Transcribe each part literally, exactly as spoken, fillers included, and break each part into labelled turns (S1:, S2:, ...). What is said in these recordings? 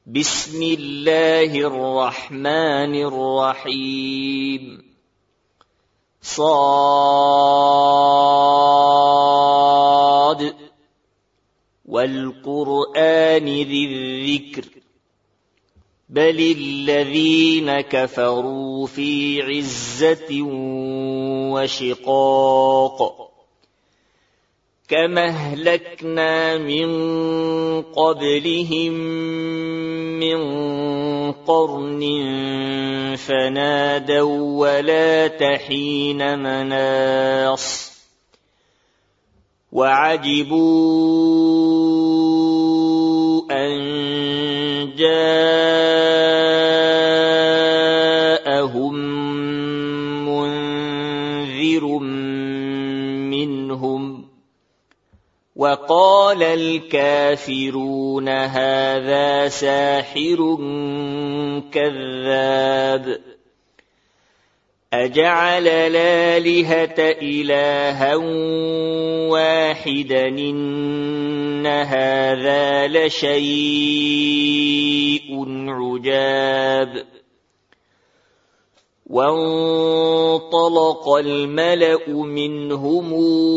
S1: بسم الله الرحمن الرحيم صاد والقرآن ذي الذكر بل الذين كفروا في عزة وشقاق كما أهلكنا من قبلهم من قرن فنادوا ولا تحين مناص وعجبوا أن جاءهم منذر منهم وقال الكافرون هذا ساحر كذاب أجعل الآلهة إلها واحدا إن هذا لشيء عجاب وانطلق الملأ منهم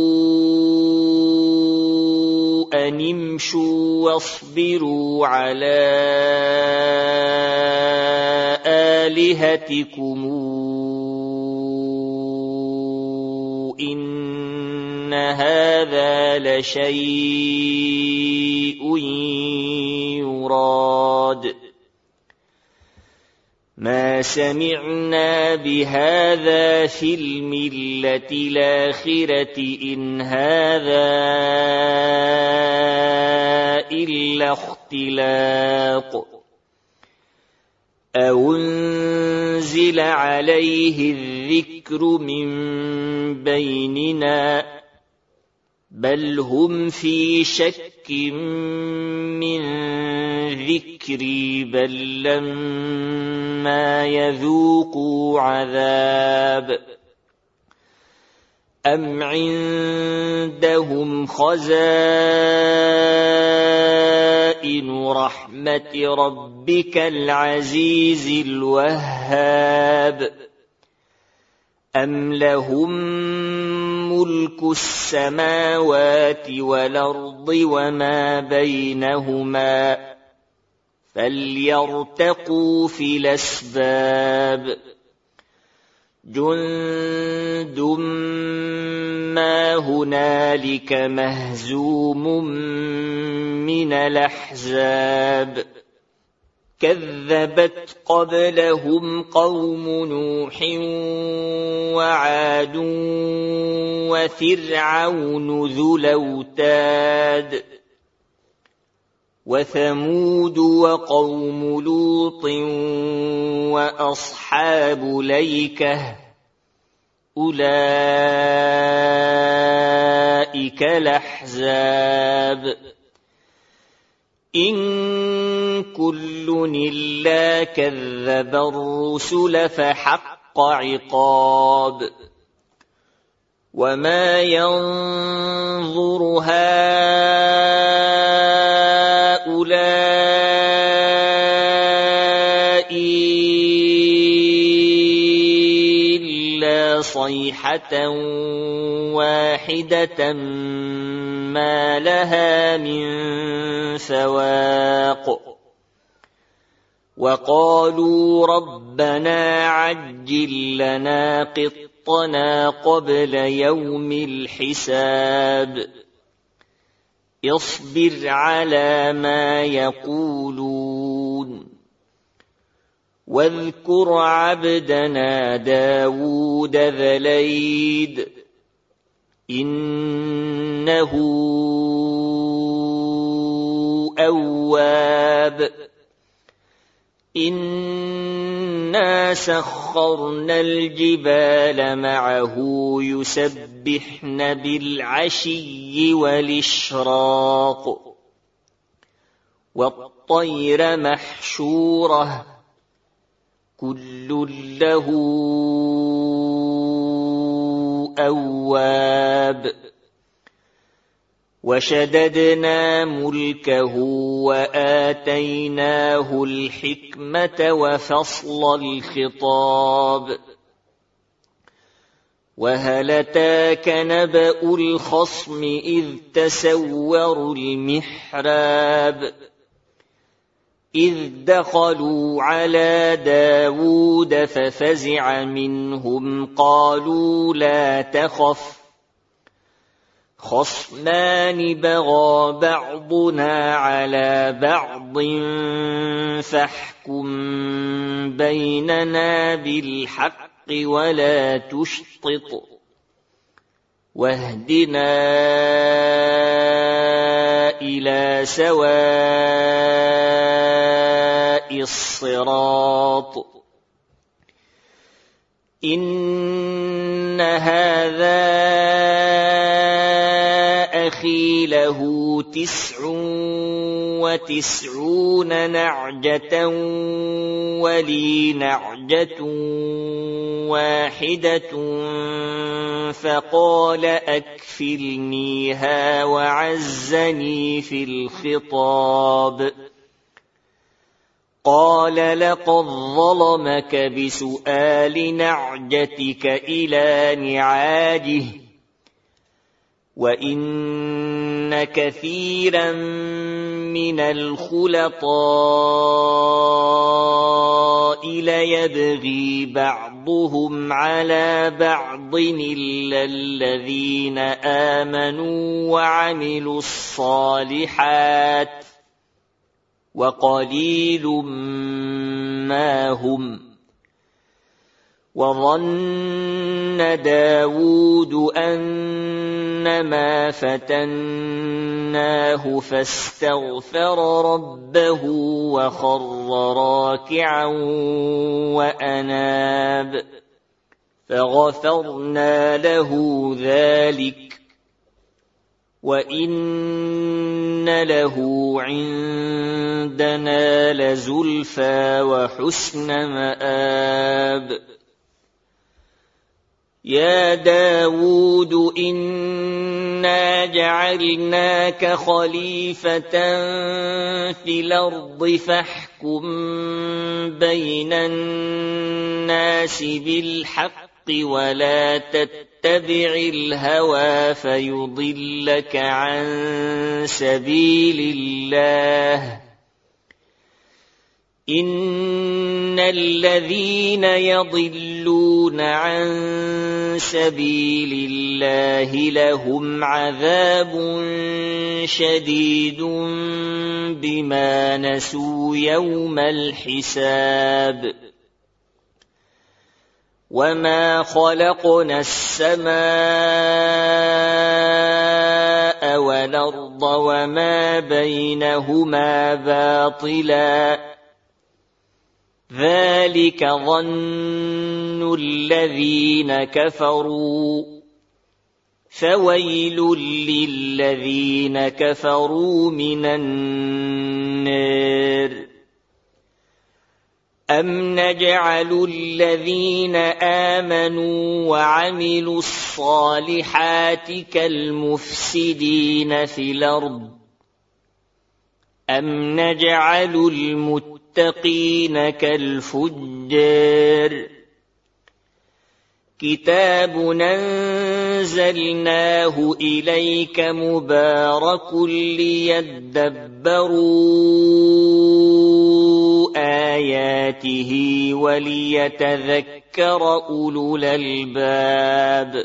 S1: أن امشوا واصبروا على آلهتكم إن هذا لشيء يراد ما سمعنا بهذا في الملة الآخرة إن هذا إلا اختلاق أنزل عليه الذكر من بيننا بل هم في شك من ذكري بل لما يذوقوا عذاب أم عندهم خزائن رحمة ربك العزيز الوهاب أم لهم ملك السماوات والأرض وما بينهما فليرتقوا في الأسباب جند ما هنالك مهزوم من الأحزاب كذبت قبلهم قوم نوح وعاد وفرعون ذو الأوتاد وثمود وقوم لوط وأصحاب ليكة أولئك الأحزاب إن كل إلا كذب الرسل فحق عقاب وما ينظر هؤلاء إلا صيحة واحدة ما لها من فواق وقالوا ربنا عجل لنا قطنا قبل يوم الحساب اصبر على ما يقولون واذكر عبدنا داود ذا الأيد إنه أواب إنا سخرنا الجبال معه يسبحن بالعشي والإشراق والطير محشورة كل له أواب وشددنا ملكه وآتيناه الحكمة وفصل الخطاب وهل أتاك نبأ الخصم إذ تسوروا المحراب إذ دخلوا على داود ففزع منهم قالوا لا تخف خصمان بغى بعضنا على بعض فاحكم بيننا بالحق ولا تشطط واهدنا إلى سواء الصراط إن هذا أخي له تسع وتسعون نعجة ولي نعجة واحدة فقال أكفلنيها وعزني في الخطاب قال لقد ظلمك بسؤال نعجتك إلى نعاجه وإن كثيرا من الخلطاء ليبغي بعضهم على بعض إلا الذين آمنوا وعملوا الصالحات وقليل ما هم وظن داود أنما فتناه فاستغفر ربه وخر راكعا وأناب فغفرنا له ذلك وإن له عندنا لزلفى وحسن مآب يا داود إنا جعلناك خليفة في الأرض فاحكم بين الناس بالحق ولا تتبع الهوى فيضلك عن سبيل الله إن الذين يضلون عن سبيل الله لهم عذاب شديد بما نسوا يوم الحساب وما خلقنا السماء والأرض وما بينهما باطلا ذلك ظن الذين كفروا فويل للذين كفروا من النار أم نجعل الذين آمنوا وعملوا الصالحات كالمفسدين في الأرض أم نجعل المتقين المتقين كالفجار كتاب أنزلناه إليك مبارك ليدبروا آياته وليتذكر أولو الألباب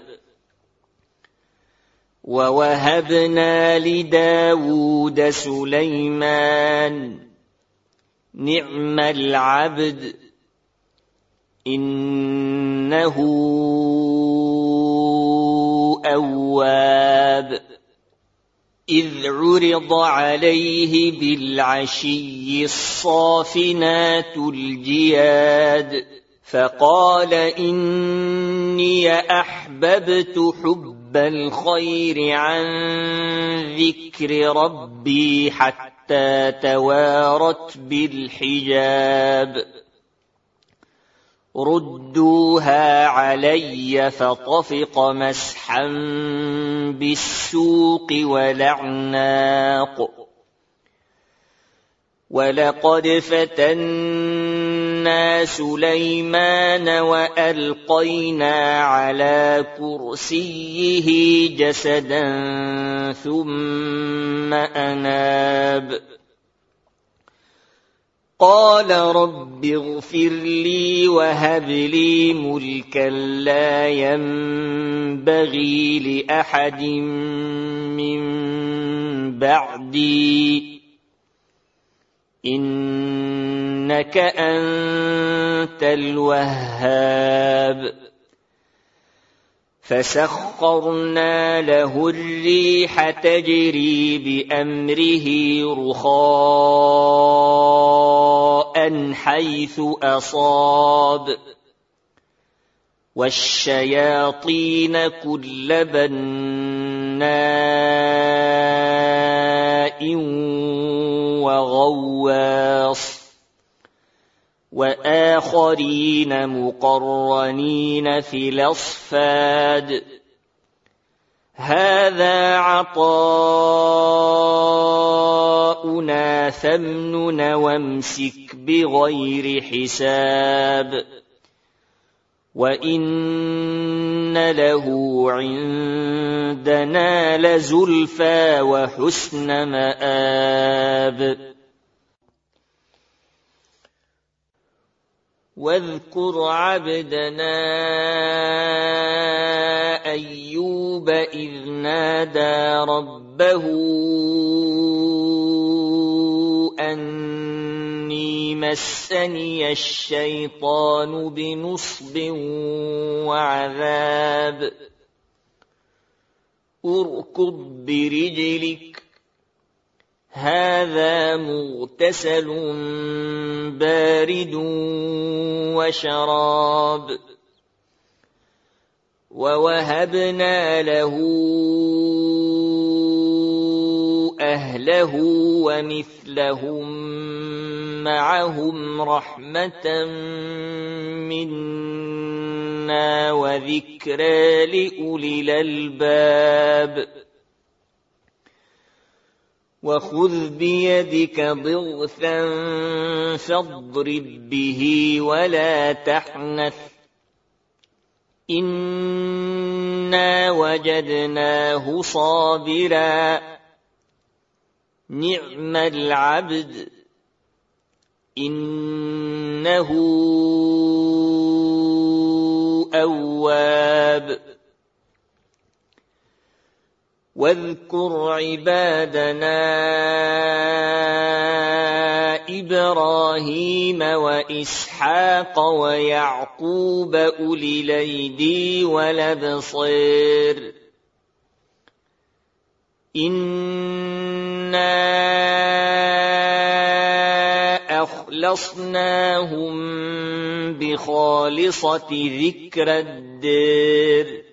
S1: ووهبنا لداود سليمان نعم العبد إنه أواب إذ عرض عليه بالعشي الصافنات الجياد فقال إني أحببت حب الخير عن ذكر ربي حتى حتى توارت بالحجاب ردوها علي فطفق مسحا بالسوق والأعناق ولقد فتنا سليمان وألقينا على كرسيه جسدا ثم أناب قال رب اغفر لي وهب لي ملكا لا ينبغي لأحد من بعدي إنك أنت الوهاب فسخرنا له الريح تجري بأمره رخاء حيث أصاب والشياطين كل بناء وغواص وآخرين مقرنين في الأصفاد هذا عطاؤنا فامنن وامسك بغير حساب وإن له عندنا لزلفى وحسن مآب واذكر عبدنا أيوب إذ نادى ربه أني مسني الشيطان بنصب وعذاب اركض برجلك هذا مغتسل بارد وشراب ووهبنا له أهله ومثلهم معهم رحمة منا وذكرى لأولي الألباب وخذ بيدك ضغثا فاضرب به ولا تحنث إنا وجدناه صابرا نعم العبد إنه أواب واذكر عبادنا إبراهيم وإسحاق ويعقوب أولي الأيدي والأبصار إنا أخلصناهم بخالصة ذكر الدار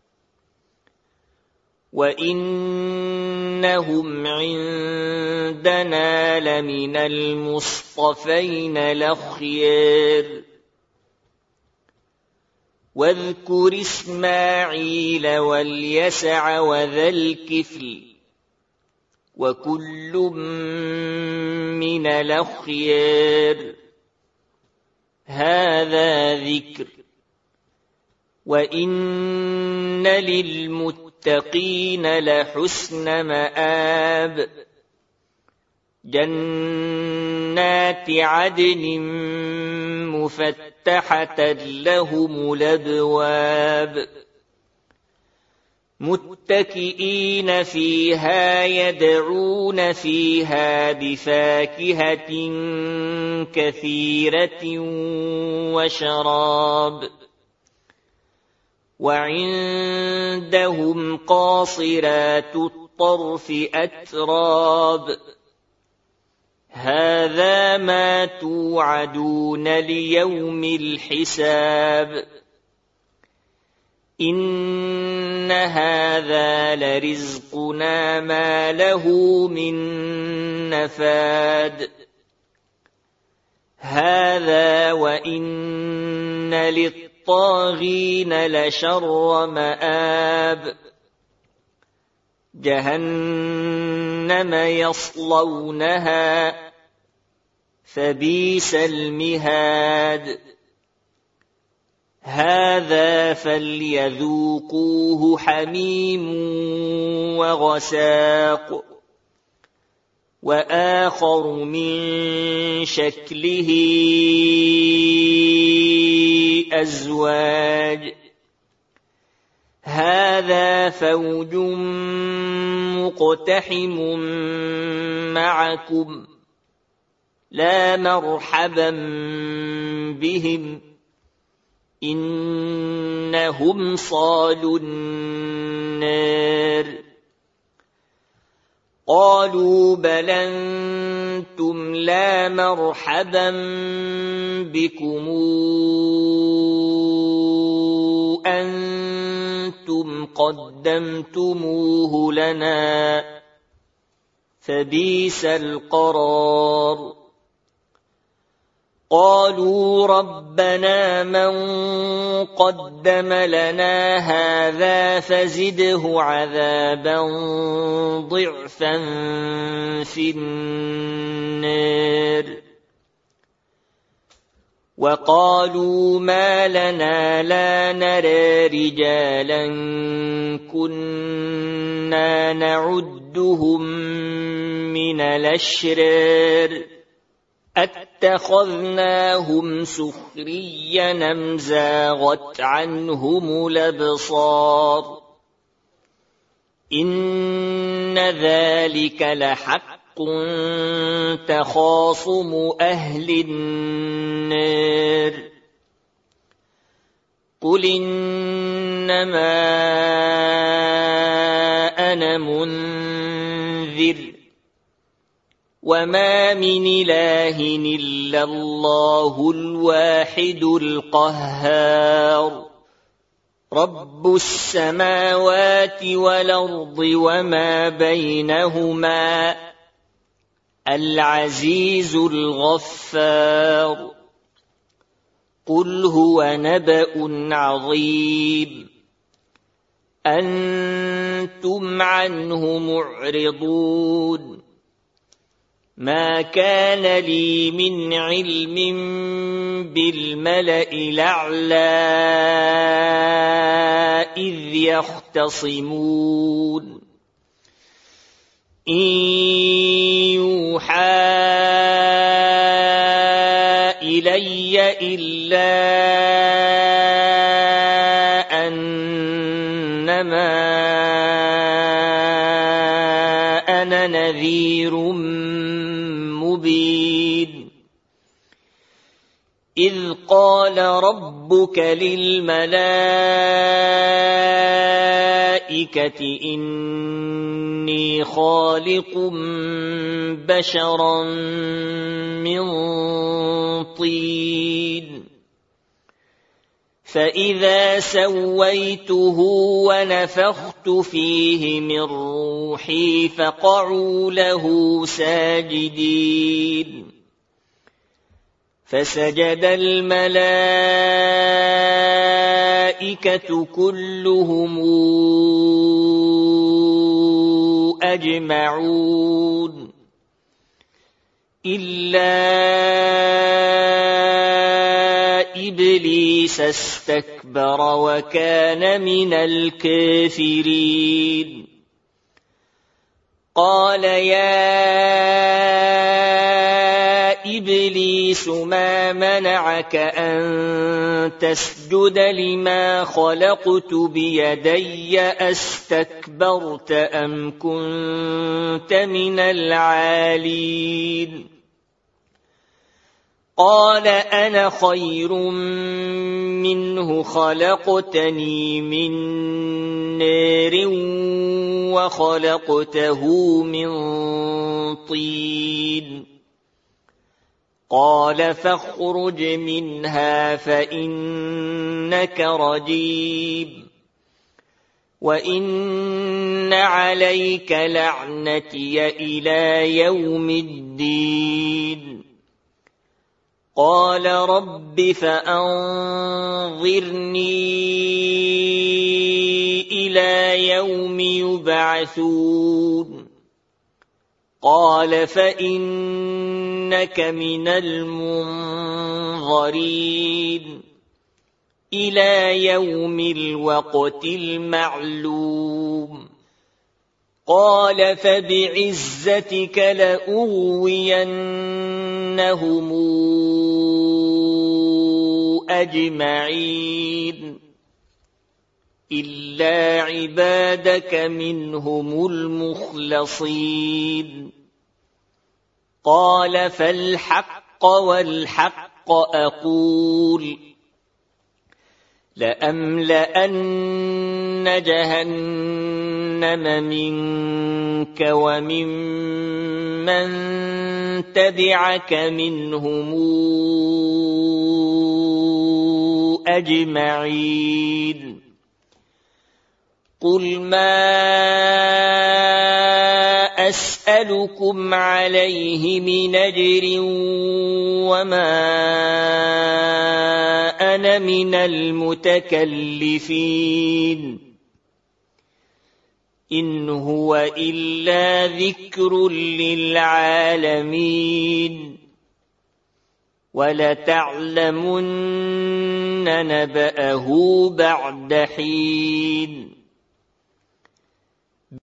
S1: وإنهم عندنا لمن المصطفين الأخيار واذكر إسماعيل واليسع وذا الكفل وكل من الأخيار هذا ذكر وإن للمتقين لحسن مآب جنات عدن مفتحة لهم الأبواب متكئين فيها يدعون فيها بفاكهة كثيرة وشراب وعندهم قاصرات الطرف أتراب هذا ما توعدون ليوم الحساب إن هذا لرزقنا ما له من نفاد هذا وإن للطاغين لشر مآب جهنم يصلونها فبئس المهاد هذا فليذوقوه حميم وغساق وآخر من شكله أزواج هذا فوج مقتحم معكم لا مرحبا بهم إنهم صالوا النار قالوا بل أنتم لا مرحبا بكم أنتم قدمتموه لنا فبئس القرار قالوا ربنا من قدم لنا هذا فزده عذابا ضعفا في النار وقالوا ما لنا لا نرى رجالا كنا نعدهم من الأشرار أتخذناهم سخريا أم زاغت عنهم الأبصار إن ذلك لحق تخاصم أهل النار قل إنما أنا منذر وما من إله إلا الله الواحد القهار رب السماوات والأرض وما بينهما العزيز الغفار قل هو نبأ عظيم أنتم عنه معرضون ما كان لي من علم بالملأ الأعلى إذ يختصمون إن يوحى إلي إلا أنما أنا نذير مبين إذ قال ربك للملائكة إني خالق بشرا من طين فإذا سويته ونفخت فيه من روحي فقعوا له ساجدين فسجد الملائكة كلهم أجمعون إلا إبليس استكبر وكان من الكافرين قال يا إبليس ما منعك أن تسجد لما خلقت بيدي أستكبرت أم كنت من العالين قال أنا خير منه خلقتني من نار وخلقته من طين قال فاخرج منها فإنك رجيم وإن عليك لعنتي إلى يوم الدين قال رب فأنظرني إلى يوم يبعثون قال فإنك من المنظرين إلى يوم الوقت المعلوم قال فبعزتك لأغوينهم أجمعين إلا عبادك منهم المخلصين قال فالحق والحق أقول لأملأن جهنم منك وممن تبعك منهم أجمعين قل ما أسألكم عليه من أجر وما أنا من المتكلفين إن هو إلا ذكر للعالمين ولتعلمن نبأه بعد حين